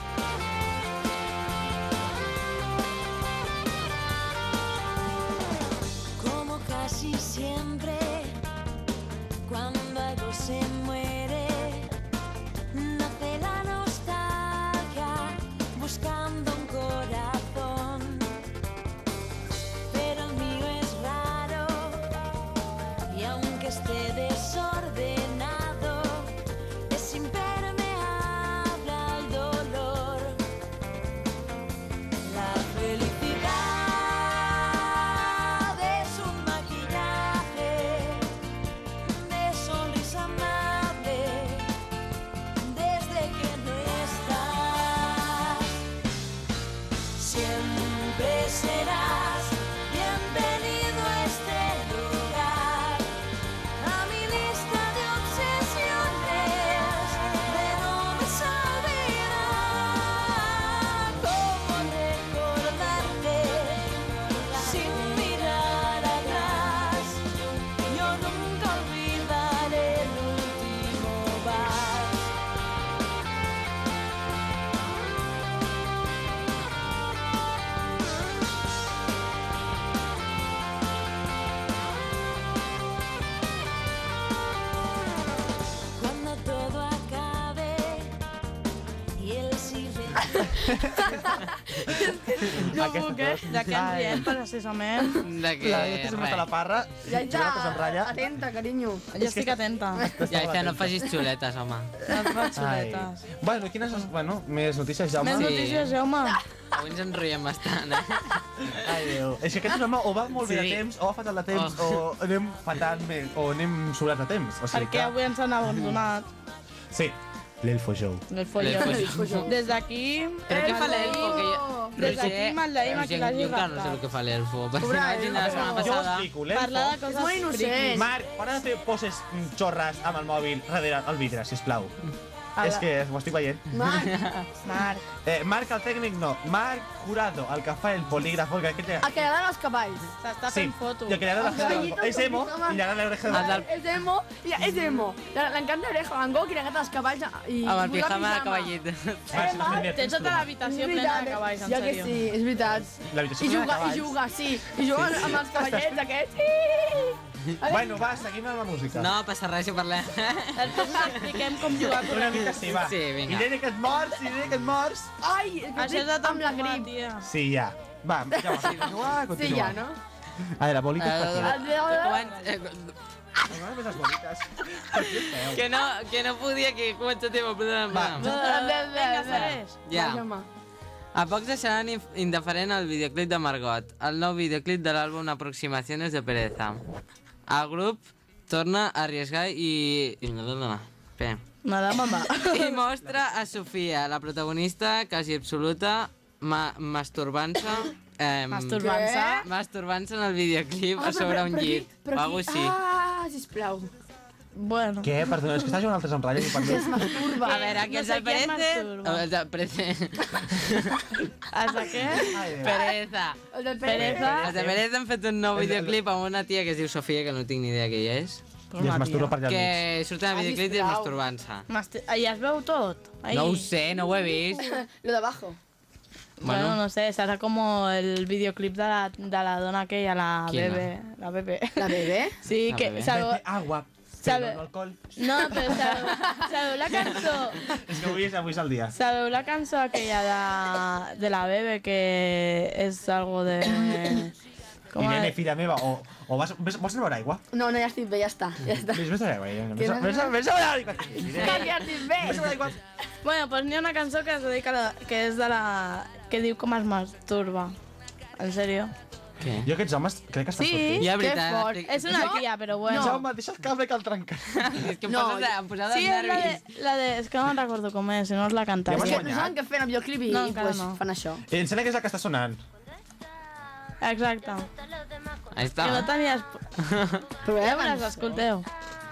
Como casi siempre, cuando algo se muere, nace la nostalgia buscando un corazón. Pero el mío es raro y aunque esté desordenado, es impermeable al dolor. La felicidad es un maquillaje de sonrisa amable desde que no estás. Siempre serás bienvenido a este lugar, a mi lista de obsesiones, de no me olvidar. Cómo recordarte sin mirar atrás. Yo nunca olvidaré el último vals. Cuando todo acabe y el silencio. No puc, eh? De què ens riem, precisament? De què? La Lletja sempre està a la parra. Yaita, que s'enrotlla. atenta, carinyo. Jo estic atenta. Ja, ja no facis xuletes, home. No et faig xuletes. Bueno, quines... Bueno, més notícies, Jaume? Més notícies, Jaume? Avui ens enrotllem bastant, eh? Ai, Déu. És que aquest programa o va molt bé de Sí. temps, o va fatal de temps, o anem fatal, bé, o anem sobrats de temps. O sigui Perquè avui ens han abandonat. Sí, l'Elfo Show. El folló. Des d'aquí... Però què fa l'elfo? Que jo... Des d'aquí maldeïm a qui l'hagi Jo encara no sé el raptat. que fa l'elfo. Perquè Pobre vaig anar la elfo. setmana Jo ho passada. explico, l'Elfo... Parlar de coses És molt innocent. friquis. Marc, para de fer poses mm, xorres amb el mòbil darrere el vidre, sisplau. A És la- que ho estic veient. Marc, Marc. Eh, Marc, el tècnic, no. Marc Jurado, el que fa el polígraf, que aquest... a que le dan los caballos. S'està Sí, fent foto. i el que li ha de la Caballito, És emo, caballito, i le ha de l'oreja El de... del- Es emo, mira, es emo. Le le encanta la oreja Van Gogh y le encanta los caballos. Y Amb el muy la pijama de cavallet. Ah, si no fem bé Té temps, tota tu. l'habitació plena de cavalls, en Ja que sèrio. sí, és veritat. L'habitació I plena de juga, i cavalls. juga, sí. I juga Sí, sí. amb els cavallets aquests. Bueno, va, seguim amb la música. No passa res si parlem. Després us expliquem com jugar Una mica sí, va. Sí, vinga. Irene, que et mors, Irene, que et mors. Ai, Això és de amb la temporada, grip. tia. Sí, ja. Va, ja va, continua, Sí, continua. ja, no? A veure, bolites per Eh, aquí. comen- eh, M'agraden més les bolites. Per què feu? Que no, que no podia que començatem el programa. Va. Vinga, segueix. Ja. A pocs deixaran inf- indiferent el videoclip de Margot, el nou videoclip de l'àlbum Aproximaciones de Pereza. El grup torna a arriesgar i... i no, no, no. Espera. Nada, mamà. I mostra a Sofia, la protagonista quasi absoluta, ma masturbant-se... Eh, Masturbant-se? Masturbant-se en el videoclip a sobre un llit. O alguna cosa així. Ah, sisplau. Bueno. Què? Perdona, és que està jugant altres amb ratlles i per mi. Es masturba. A veure, aquí No els sé del qui es Perece... masturba. Els del Perece... Els de què? Pereza. El del Pereza. Els de Pereza han fet un nou videoclip amb una tia que es diu Sofia, que no tinc ni idea qui és. I es masturba per allà al mig. Que surt en el Ah, videoclip i sisplau. masturbant-se. Masti- I es veu tot? Ahí. No ho sé, no ho he vist. Lo de abajo. Bueno, Bueno. no sé, será como el videoclip de la, de la dona aquella, la ¿Quién? bebé. La bebé. ¿La bebé? Sí, La que bebé. sabeu... Agua, Sabe- però no alcohol. No, però sabeu, sabeu la cançó... És que avui és, avui és el dia. Sabeu la cançó aquella de, de la bebé que és algo de... Com Irene, a... filla meva, o, o vas, ves, vols anar a aigua? No, no, ya estoy, ya está, ya está. Ves, ves a aigua, Irene. Que Ves, no- ves, ves, ves a aigua. Irene, Ya estoy, ves a aigua. Bueno, pues n'hi ha una cançó que es dedica a la, que és de la... que diu com es masturba. En sèrio? Què? Jo aquests homes crec que estan Sí, sortits. Ja, que veritat, fort. estic- És una tia, però bueno. Jaume, deixa el cable que el trenca. És que em No, poses de, em posava Sí, de és la de, nervis. la de... És que no me'n recordo com és, si no us la cantava. Ja És m'has que no guanyat. saben què fer en el videoclip i No, encara pues, no. fan això. I em sembla que és la que està sonant. Exacte. Ahí està. Que no tenies... Proveu Ja me les escolteu.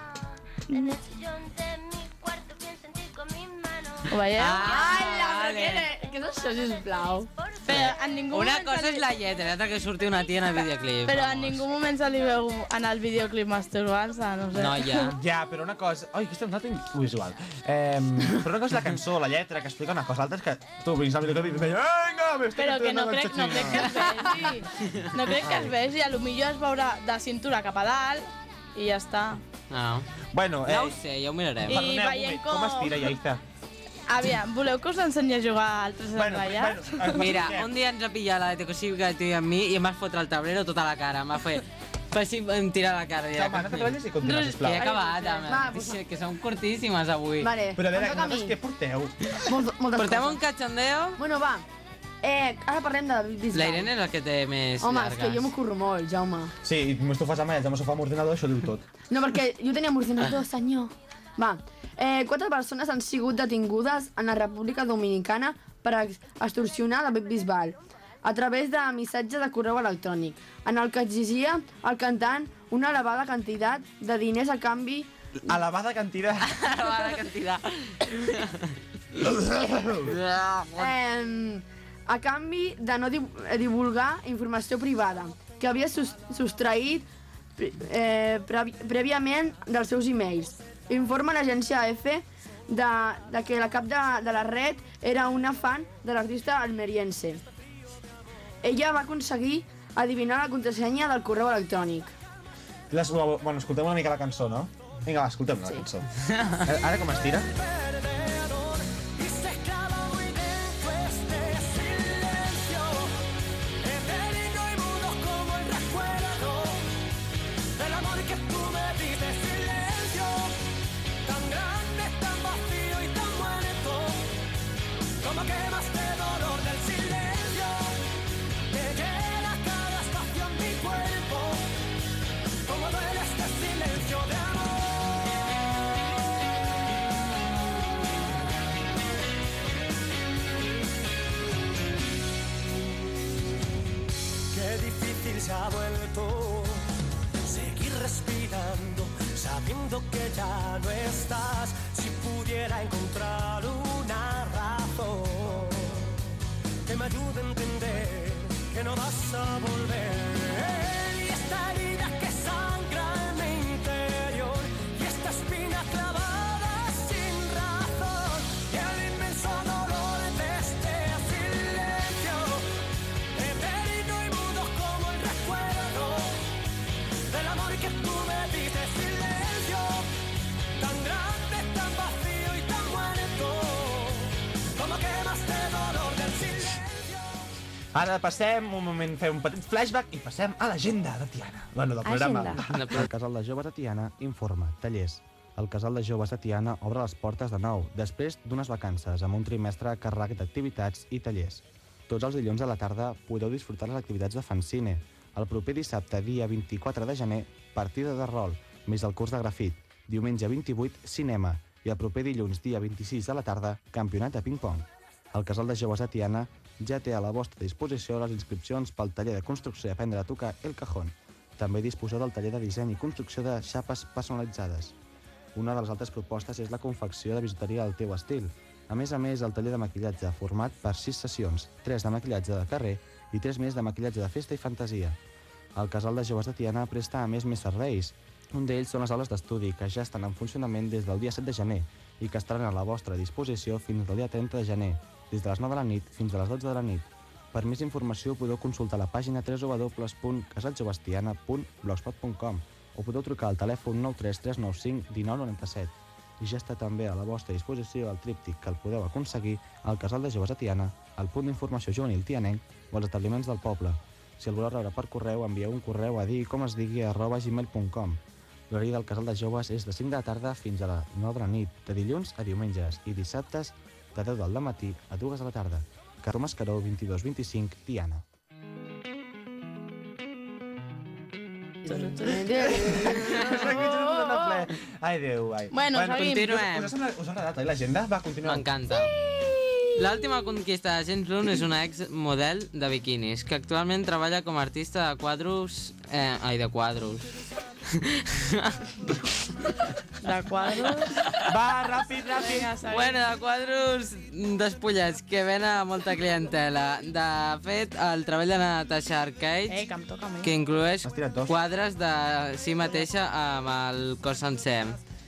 Ho veieu? Ai, la vale. Què és això, sisplau? Però en ningú Una moment cosa se és li... la lletra, l'altra que surti una tia en el videoclip. Però en vamos. ningú moment se li veu en el videoclip masturbant-se, no sé. No, ja. Ja, però una cosa... Ai, aquesta no tinc visual. Eh, però una cosa és la cançó, la lletra, que explica una cosa. L'altra és que tu vins al videoclip i deia vinga, me estic Però que no entrando crec, no crec que es vegi. No crec que es vegi. A lo millor es veurà de cintura cap a dalt i ja està. No. Bueno, eh... Ja ho sé, ja ho mirarem. I perdoneu, un veiem moment, com- com es tira, Yaiza? Aviam, voleu que us ensenyi a jugar al tres Bueno, enratllat? bueno, Mira, un dia ens va pillar la de Tecosivica tu i amb mi i em vas fotre el tablero tota la cara. Em va fer... Va així, em tirar la cara. Jaume, no t'atrallis i continua, Que sisplau. he acabat, home. Va, pues- Que som curtíssimes avui. Vale, Però a veure, em toca a mi. nosaltres què porteu? Molt, moltes Portem un coses. cachondeo? Bueno, va. Eh, ara parlem de Bisbal. La Irene és la que té més Home, és llargues. que jo m'ho curro molt, Jaume. Sí, i només tu fas amb ell, Jaume s'ho fa amb ordinador, això diu tot. No, perquè jo tenia un ordinador, senyor. Va, eh, quatre persones han sigut detingudes en la República Dominicana per ex- extorsionar David Bisbal a través de missatge de correu electrònic, en el que exigia al cantant una elevada quantitat de diners a canvi... Elevada quantitat. Elevada quantitat. eh, a canvi de no div divulgar informació privada que havia sus sustraït eh, previ prèviament dels seus e-mails. Informa l'agència A F de, de que la cap de, de la red era una fan de l'artista almeriense. Ella va aconseguir adivinar la contrasenya del correu electrònic. Les, bueno, escoltem una mica la cançó, no? Vinga, va, escoltem la cançó. Ara, ara com es tira? Como quemaste dolor del silencio, que llena cada espacio en mi cuerpo, como duele este silencio de amor. Qué difícil se ha vuelto seguir respirando, sabiendo que ya no estás. Si pudiera encontrar una razón que me ayude a entender que no vas a volver. Y esta herida que sangra en mi interior, y esta espina clavada sin razón, y el inmenso dolor de este silencio, eterno y mudo como el recuerdo del amor que tú me diste. Silencio tan grande, tan vacío y tan muerto, como quemaste dolor del silencio. Ara passem un moment, fem un petit flashback i passem a l'agenda de Tiana. Bueno, del programa. El Casal de Joves de Tiana informa tallers. El Casal de Joves de Tiana obre les portes de nou, després d'unes vacances, amb un trimestre carregat d'activitats i tallers. Tots els dilluns a la tarda podeu disfrutar les activitats de fanzine. El proper dissabte, dia vint-i-quatre de gener, partida de rol, més el curs de grafit. Diumenge vint-i-vuit, cinema. I el proper dilluns, dia vint-i-sis de la tarda, campionat de ping-pong. El Casal de Joves de Tiana ja té a la vostra disposició les inscripcions pel taller de construcció i aprendre a tocar el cajón. També disposeu del taller de disseny i construcció de xapes personalitzades. Una de les altres propostes és la confecció de bisuteria al teu estil. A més a més, el taller de maquillatge, format per sis sessions, tres de maquillatge de carrer i tres més de maquillatge de festa i fantasia. El Casal de Joves de Tiana presta a més més serveis. Un d'ells són les aules d'estudi, que ja estan en funcionament des del dia set de gener i que estaran a la vostra disposició fins al dia trenta de gener, des de les nou de la nit fins a les dotze de la nit. Per més informació podeu consultar la pàgina w w w punt casaljovestiana punt blogspot punt com o podeu trucar al telèfon nou tres tres nou cinc dinou noranta set. I ja està també a la vostra disposició el tríptic que el podeu aconseguir al Casal de Joves de Tiana, al punt d'informació juvenil tianenc o als establiments del poble. Si el voleu rebre per correu, envieu un correu a dir com es digui arroba gmail punt com. L'horari del Casal de Joves és de cinc de la tarda fins a la nou de la nit, de dilluns a diumenges i dissabtes de deu del matí a dues de la tarda. Carrer Mascaró, vint-i-dos vint-i-cinc, Tiana. Ai, Déu, ai. Bueno, seguim. Continuem. Us, us, ha, us ha agradat, oi, l'agenda? Va, continuem. M'encanta. L'última conquista de James Blunt és una ex-model de biquinis que actualment treballa com a artista de quadros... Eh, ai, de quadros. De quadros? Va, ràpid, ràpid. Bueno, de quadros despullats que ven a molta clientela. De fet, el treball de Natasha Arcade, Eh, que em toca a mi. que inclueix quadres de si mateixa amb el cos sencer.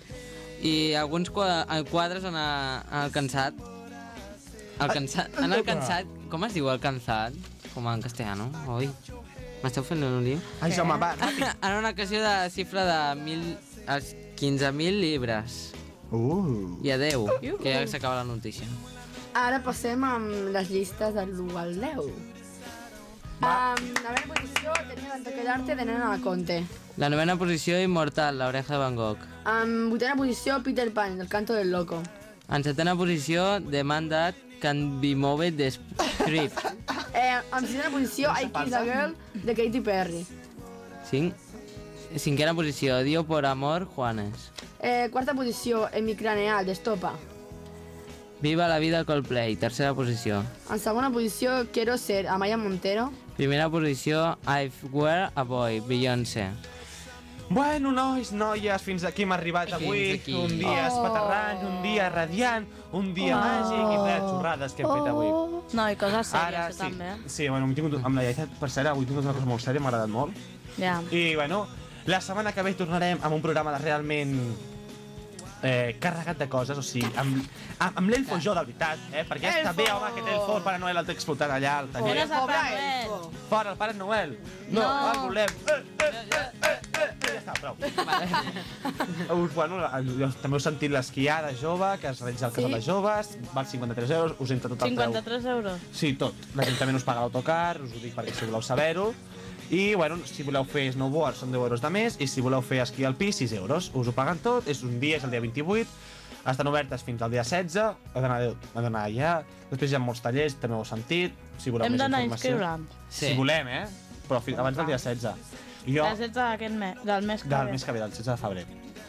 I alguns qua- quadres han, han alcançat... Alcançat, han alcançat... Com es diu alcançat? Com en castellano, oi? M'esteu fent un lío? Ai, home, va, En una ocasió de xifra de mil, els quinze mil llibres. Uh. I adeu, que ja s'acaba la notícia. Ara passem amb les llistes del l'u al deu. Um, a veure, posició, tenia l'Antecallarte de Nena Conte. La novena posició, Immortal, La oreja de Van Gogh. En vuitena posició, Peter Pan, El canto del loco. En setena posició, The Man That Can Be Moved, The Script. Eh, en sisena posició, I Kiss a Girl, de Katy Perry. Cinc. Cinquena posició, Dio por Amor, Juanes. Eh, quarta posició, Emicraneal, d'Estopa. Viva la vida, Coldplay, tercera posició. En segona posició, Quiero ser, Amaya Montero. Primera posició, I Were a Boy, Beyoncé. Bueno, nois, noies, fins aquí hem arribat avui. aquí. Un dia Oh. espaterrant, un dia radiant, un dia Oh. màgic i ple de xorrades que hem fet avui. No, i coses sèries, Ara, això sí. també. Sí, bueno, hem tingut, amb la Iaita, per cert, avui he tingut una cosa molt sèria, m'ha agradat molt. Ja. I, bueno, la setmana que ve tornarem amb un programa de realment eh, carregat de coses, o sigui, amb, amb, amb l'Elfo jo, de veritat, eh? Perquè ja està bé, home, aquest Elfo, el Pare Noel el té explotant allà, al taller. Pobre Pare Noel. Fora, el Pare Noel. No, No. el volem. Eh, eh, eh, eh, eh. Ja està, prou. Us, bueno, jo també heu sentit l'esquiar de jove, que es realitza al Casal Sí? de Joves, val cinquanta-tres euros, us entra tot el preu. cinquanta-tres euros. Sí, tot. L'Ajuntament us paga l'autocar, us ho dic perquè si voleu saber-ho. I, bueno, si voleu fer snowboard són deu euros de més, i si voleu fer esquí alpí, sis euros. Us ho paguen tot, és un dia, és el dia vint-i-vuit, estan obertes fins al dia setze, heu d'anar heu d'anar allà, després hi ha molts tallers, també ho heu sentit, si voleu Hem més d'anar a informació. inscriure'ns. Sí. Si volem, eh? Però fins, abans del dia setze. Jo, El setze d'aquest mes, del mes que del ve. mes que ve, del setze de febrer.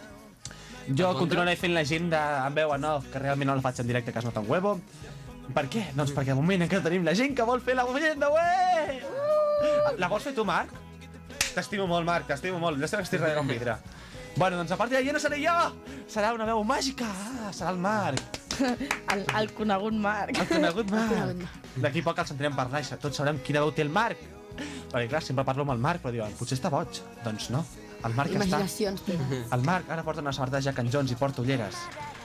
Jo continuaré fent l'agenda en veu en off, que realment no la faig en directe, que es nota un huevo. Per què? Doncs perquè de moment encara tenim la gent que vol fer l'agenda, ué! Uh! La vols fer tu, Marc? T'estimo molt, Marc, t'estimo molt. Ja sé que estic darrere un vidre. Bueno, doncs a part d'allà no seré jo! Serà una veu màgica! Ah, serà el Marc. El, el conegut Marc. El conegut Marc. D'aquí poc el sentirem parlar i tots sabrem quina veu té el Marc. Perquè, clar, sempre parlo amb el Marc, però diuen, potser està boig. Doncs no, el Marc està... Imaginacions, però. El Marc ara porta una samarreta de Jack and Jones i porta ulleres.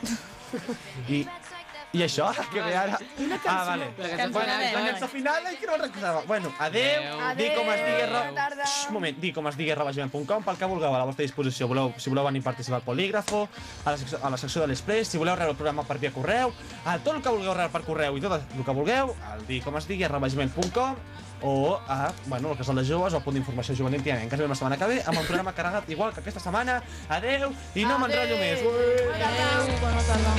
I... I això? Que ve ara? Ah, vale. La cançó Bueno, final, la eh? cançó final, ai, que no el recordava. Bueno, adeu, Adeu. di com es digui... Ro... Bona tarda. Xxt, moment, di com es digui arroba gmail punt com, pel que vulgueu a la vostra disposició. Voleu, si voleu venir a participar al polígrafo, a la secció, a la secció de l'Express, si voleu rebre el programa per via correu, a tot el que vulgueu rebre per correu i tot el que vulgueu, al di com es digui arroba gmail punt com o a, bueno, el Casal de Joves o al punt d'informació juvenil tianenca. Ens veiem la setmana que ve amb un programa carregat igual que aquesta setmana. Adeu i no m'enrotllo més. Ué. Adéu, bona tarda.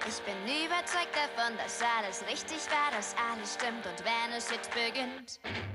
Ich bin überzeugt davon, dass alles richtig war, dass alles stimmt und wenn es jetzt beginnt,